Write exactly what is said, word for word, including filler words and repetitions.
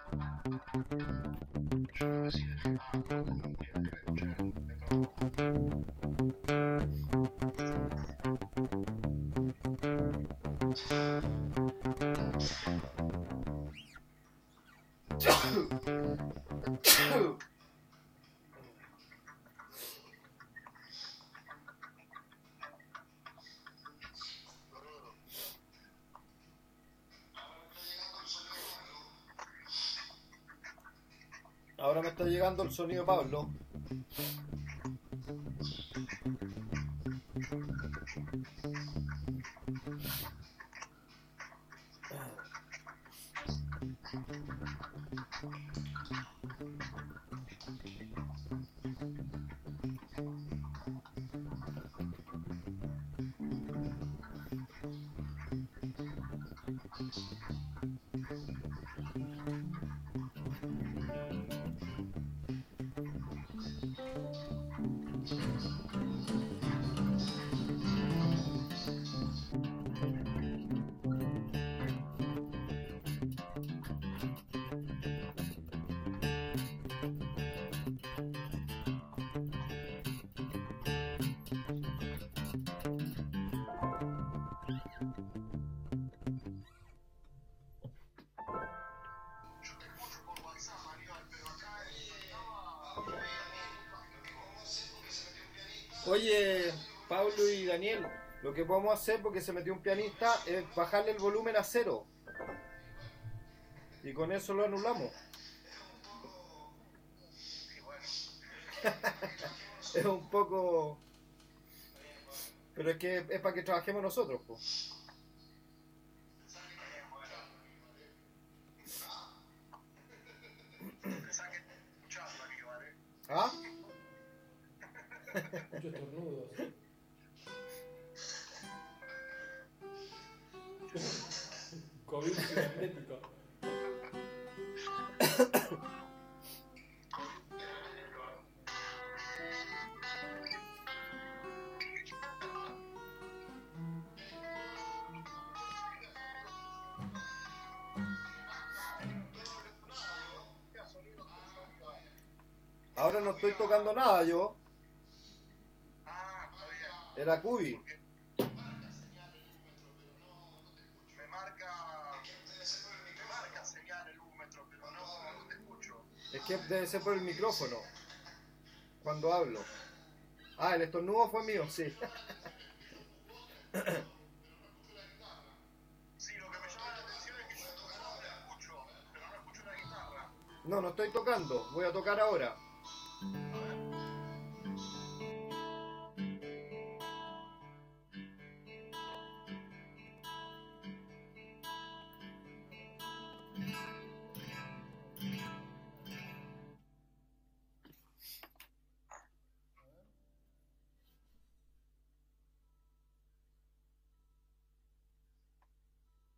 Ahora me está llegando el sonido, Pablo. Oye, Pablo y Daniel, lo que podemos hacer, porque se metió un pianista, es bajarle el volumen a cero. Y con eso lo anulamos. Es un poco... Pero es que es para que trabajemos nosotros, pues. ¿Ah? Muchos tornudos. COVID cibernético. Ahora no estoy tocando nada yo. Era Cubi. Me marca, me marca señal el húmetro, pero no, no te escucho. Es que debe ser por el micrófono. Cuando hablo. Ah, el estornudo fue mío, sí. Sí, lo que me llama la atención es que yo tocando te escucho, pero no escucho la guitarra. No, no estoy tocando. Voy a tocar ahora. A ver.